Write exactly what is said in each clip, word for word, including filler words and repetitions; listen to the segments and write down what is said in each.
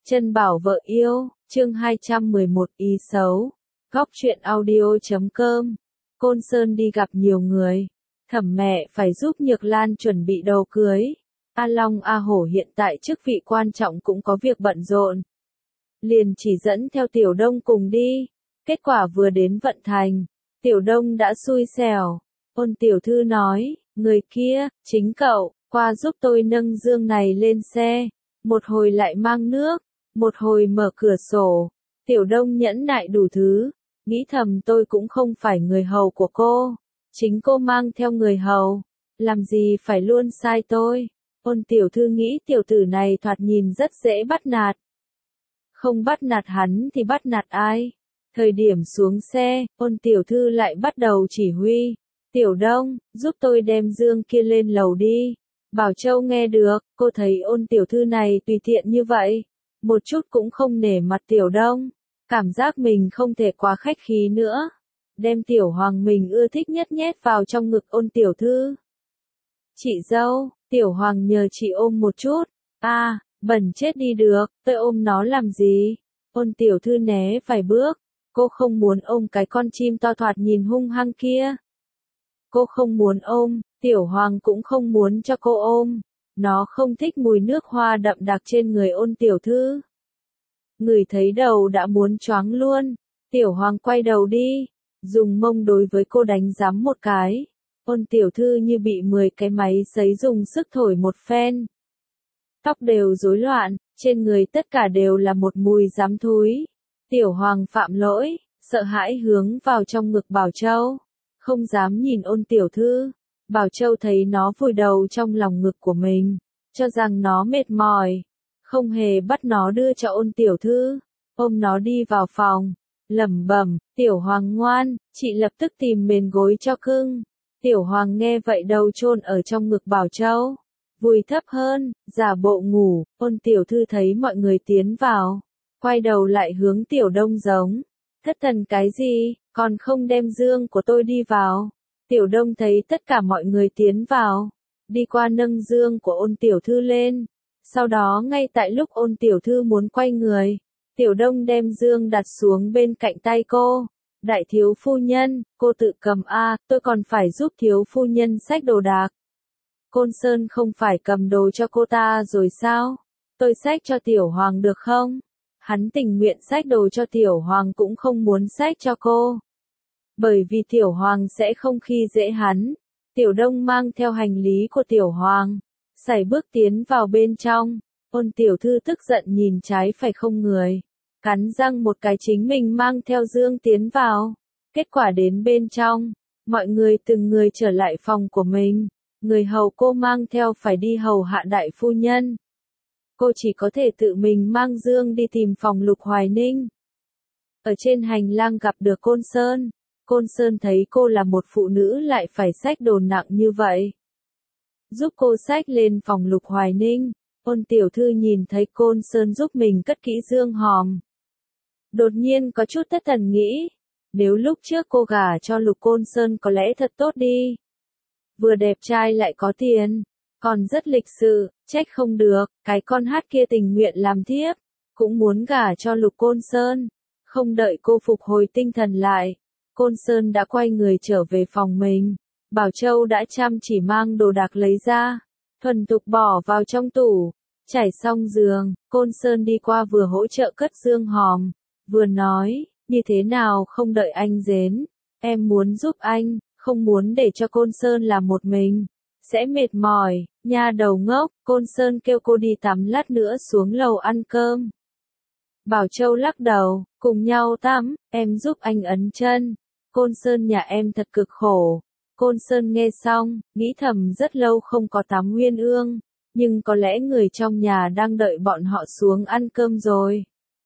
Chân bảo vợ yêu, chương hai trăm mười một ý xấu. Góc truyện audio chấm com. Côn Sơn đi gặp nhiều người. Thẩm mẹ phải giúp Nhược Lan chuẩn bị đồ cưới. A Long A Hổ hiện tại chức vị quan trọng cũng có việc bận rộn. Liền chỉ dẫn theo Tiểu Đông cùng đi. Kết quả vừa đến vận thành, Tiểu Đông đã xui xẻo. Ôn tiểu thư nói, người kia, chính cậu, qua giúp tôi nâng dương này lên xe. Một hồi lại mang nước, một hồi mở cửa sổ. Tiểu Đông nhẫn nại đủ thứ, nghĩ thầm tôi cũng không phải người hầu của cô. Chính cô mang theo người hầu, làm gì phải luôn sai tôi. Ôn tiểu thư nghĩ tiểu tử này thoạt nhìn rất dễ bắt nạt. Không bắt nạt hắn thì bắt nạt ai? Thời điểm xuống xe, ôn tiểu thư lại bắt đầu chỉ huy. Tiểu Đông, giúp tôi đem dương kia lên lầu đi. Bảo Châu nghe được, cô thấy ôn tiểu thư này tùy tiện như vậy. Một chút cũng không nể mặt Tiểu Đông. Cảm giác mình không thể quá khách khí nữa. Đem Tiểu Hoàng mình ưa thích nhất nhét vào trong ngực ôn tiểu thư. Chị dâu, Tiểu Hoàng nhờ chị ôm một chút. À, bẩn chết đi được, tôi ôm nó làm gì? Ôn tiểu thư né vài bước. Cô không muốn ôm cái con chim to thoạt nhìn hung hăng kia. Cô không muốn ôm, Tiểu Hoàng cũng không muốn cho cô ôm. Nó không thích mùi nước hoa đậm đặc trên người ôn tiểu thư. Ngửi thấy đầu đã muốn choáng luôn. Tiểu Hoàng quay đầu đi, dùng mông đối với cô đánh giám một cái. Ôn tiểu thư như bị mười cái máy sấy dùng sức thổi một phen. Tóc đều rối loạn, trên người tất cả đều là một mùi giám thúi. Tiểu Hoàng phạm lỗi, sợ hãi hướng vào trong ngực Bảo Châu. Không dám nhìn ôn tiểu thư. Bảo Châu thấy nó vùi đầu trong lòng ngực của mình, cho rằng nó mệt mỏi. Không hề bắt nó đưa cho ôn tiểu thư, ôm nó đi vào phòng, lẩm bẩm, Tiểu Hoàng ngoan, chị lập tức tìm mền gối cho cưng. Tiểu Hoàng nghe vậy đầu chôn ở trong ngực Bảo Châu, vùi thấp hơn, giả bộ ngủ. Ôn tiểu thư thấy mọi người tiến vào, quay đầu lại hướng Tiểu Đông giống, thất thần cái gì, còn không đem dương của tôi đi vào. Tiểu Đông thấy tất cả mọi người tiến vào, đi qua nâng dương của ôn tiểu thư lên. Sau đó ngay tại lúc ôn tiểu thư muốn quay người, Tiểu Đông đem dương đặt xuống bên cạnh tay cô. Đại thiếu phu nhân, cô tự cầm a, tôi còn phải giúp thiếu phu nhân xách đồ đạc. Côn Sơn không phải cầm đồ cho cô ta rồi sao? Tôi xách cho Tiểu Hoàng được không? Hắn tình nguyện xách đồ cho Tiểu Hoàng cũng không muốn xách cho cô. Bởi vì Tiểu Hoàng sẽ không khi dễ hắn. Tiểu Đông mang theo hành lý của Tiểu Hoàng, sải bước tiến vào bên trong. Ôn tiểu thư tức giận nhìn trái phải không người, cắn răng một cái chính mình mang theo dương tiến vào. Kết quả đến bên trong, mọi người từng người trở lại phòng của mình. Người hầu cô mang theo phải đi hầu hạ đại phu nhân. Cô chỉ có thể tự mình mang dương đi tìm phòng Lục Hoài Ninh. Ở trên hành lang gặp được Côn Sơn. Côn Sơn thấy cô là một phụ nữ lại phải xách đồ nặng như vậy. Giúp cô xách lên phòng Lục Hoài Ninh. Ôn tiểu thư nhìn thấy Côn Sơn giúp mình cất kỹ dương hòm. Đột nhiên có chút thất thần nghĩ. Nếu lúc trước cô gả cho Lục Côn Sơn có lẽ thật tốt đi. Vừa đẹp trai lại có tiền. Còn rất lịch sự, trách không được. Cái con hát kia tình nguyện làm thiếp. Cũng muốn gả cho Lục Côn Sơn. Không đợi cô phục hồi tinh thần lại. Côn Sơn đã quay người trở về phòng mình. Bảo Châu đã chăm chỉ mang đồ đạc lấy ra, thuần thục bỏ vào trong tủ. Trải xong giường, Côn Sơn đi qua vừa hỗ trợ cất dương hòm, vừa nói, như thế nào không đợi anh đến, em muốn giúp anh, không muốn để cho Côn Sơn làm một mình, sẽ mệt mỏi. Nha đầu ngốc. Côn Sơn kêu cô đi tắm lát nữa xuống lầu ăn cơm. Bảo Châu lắc đầu, cùng nhau tắm, em giúp anh ấn chân. Côn Sơn nhà em thật cực khổ. Côn Sơn nghe xong, nghĩ thầm rất lâu không có tắm Nguyên Ương, nhưng có lẽ người trong nhà đang đợi bọn họ xuống ăn cơm rồi.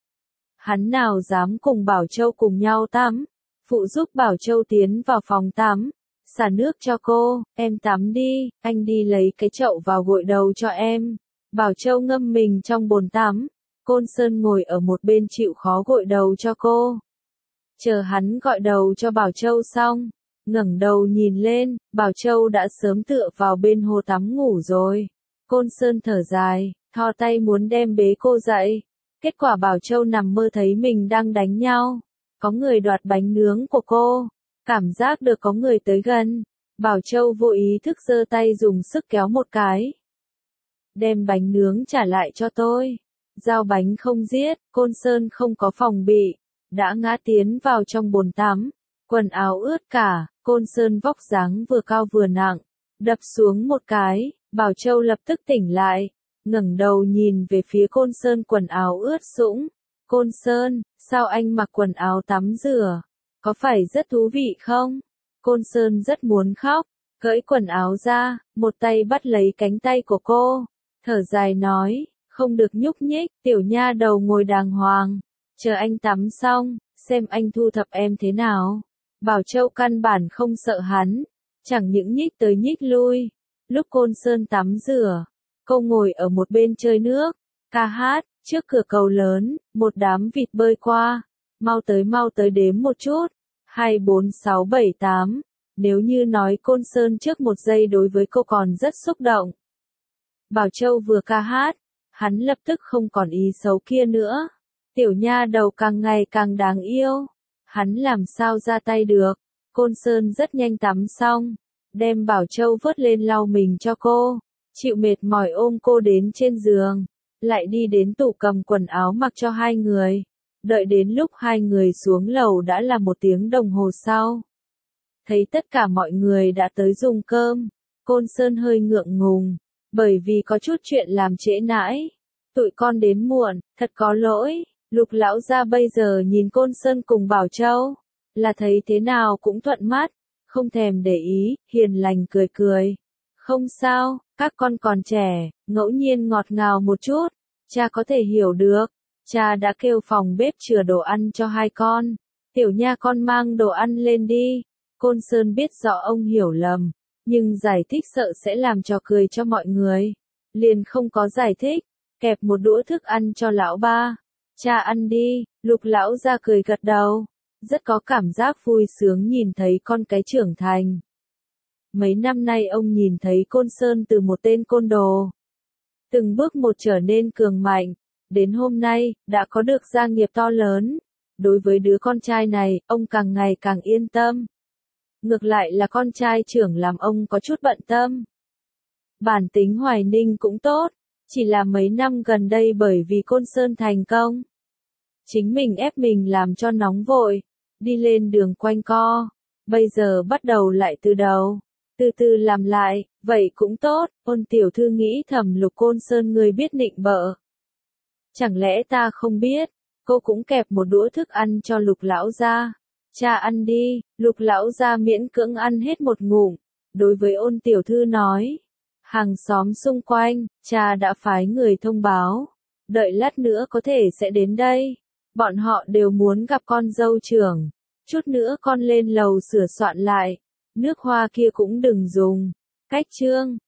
Hắn nào dám cùng Bảo Châu cùng nhau tắm, phụ giúp Bảo Châu tiến vào phòng tắm, xả nước cho cô, em tắm đi, anh đi lấy cái chậu vào gội đầu cho em. Bảo Châu ngâm mình trong bồn tắm, Côn Sơn ngồi ở một bên chịu khó gội đầu cho cô. Chờ hắn gọi đầu cho Bảo Châu xong, ngẩng đầu nhìn lên, Bảo Châu đã sớm tựa vào bên hồ tắm ngủ rồi. Côn Sơn thở dài, thò tay muốn đem bế cô dậy. Kết quả Bảo Châu nằm mơ thấy mình đang đánh nhau. Có người đoạt bánh nướng của cô. Cảm giác được có người tới gần. Bảo Châu vô ý thức giơ tay dùng sức kéo một cái. Đem bánh nướng trả lại cho tôi. Giao bánh không giết, Côn Sơn không có phòng bị. Đã ngã tiến vào trong bồn tắm. Quần áo ướt cả, Côn Sơn vóc dáng vừa cao vừa nặng. Đập xuống một cái, Bảo Châu lập tức tỉnh lại. Ngẩng đầu nhìn về phía Côn Sơn quần áo ướt sũng. Côn Sơn, sao anh mặc quần áo tắm rửa? Có phải rất thú vị không? Côn Sơn rất muốn khóc, cởi quần áo ra, một tay bắt lấy cánh tay của cô. Thở dài nói, không được nhúc nhích, tiểu nha đầu ngồi đàng hoàng. Chờ anh tắm xong, xem anh thu thập em thế nào. Bảo Châu căn bản không sợ hắn, chẳng những nhích tới nhích lui. Lúc Côn Sơn tắm rửa, cô ngồi ở một bên chơi nước, ca hát, trước cửa cầu lớn, một đám vịt bơi qua. Mau tới mau tới đếm một chút. Hai bốn sáu bảy tám. Nếu như nói Côn Sơn trước một giây đối với cô còn rất xúc động. Bảo Châu vừa ca hát, hắn lập tức không còn ý xấu kia nữa. Tiểu nha đầu càng ngày càng đáng yêu. Hắn làm sao ra tay được. Côn Sơn rất nhanh tắm xong, đem Bảo Châu vớt lên lau mình cho cô. Chịu mệt mỏi ôm cô đến trên giường, lại đi đến tủ cầm quần áo mặc cho hai người. Đợi đến lúc hai người xuống lầu đã là một tiếng đồng hồ sau. Thấy tất cả mọi người đã tới dùng cơm, Côn Sơn hơi ngượng ngùng, bởi vì có chút chuyện làm trễ nãi. Tụi con đến muộn, thật có lỗi. Lục lão gia bây giờ nhìn Côn Sơn cùng Bảo Châu, là thấy thế nào cũng thuận mắt, không thèm để ý, hiền lành cười cười. Không sao, các con còn trẻ, ngẫu nhiên ngọt ngào một chút, cha có thể hiểu được. Cha đã kêu phòng bếp chừa đồ ăn cho hai con. Tiểu nha con mang đồ ăn lên đi. Côn Sơn biết rõ ông hiểu lầm, nhưng giải thích sợ sẽ làm trò cười cho mọi người. Liền không có giải thích, kẹp một đũa thức ăn cho lão ba. Cha ăn đi, Lục lão ra cười gật đầu. Rất có cảm giác vui sướng nhìn thấy con cái trưởng thành. Mấy năm nay ông nhìn thấy Côn Sơn từ một tên côn đồ, từng bước một trở nên cường mạnh. Đến hôm nay, đã có được gia nghiệp to lớn. Đối với đứa con trai này, ông càng ngày càng yên tâm. Ngược lại là con trai trưởng làm ông có chút bận tâm. Bản tính Hoài Ninh cũng tốt, chỉ là mấy năm gần đây bởi vì Côn Sơn thành công. Chính mình ép mình làm cho nóng vội, đi lên đường quanh co. Bây giờ bắt đầu lại từ đầu, từ từ làm lại, vậy cũng tốt. Ôn tiểu thư nghĩ thầm Lục Côn Sơn người biết nịnh bợ. Chẳng lẽ ta không biết, cô cũng kẹp một đũa thức ăn cho Lục lão gia. Cha ăn đi, Lục lão gia miễn cưỡng ăn hết một ngụm, đối với ôn tiểu thư nói. Hàng xóm xung quanh, cha đã phái người thông báo, đợi lát nữa có thể sẽ đến đây. Bọn họ đều muốn gặp con dâu trưởng, chút nữa con lên lầu sửa soạn lại, nước hoa kia cũng đừng dùng. Cách chương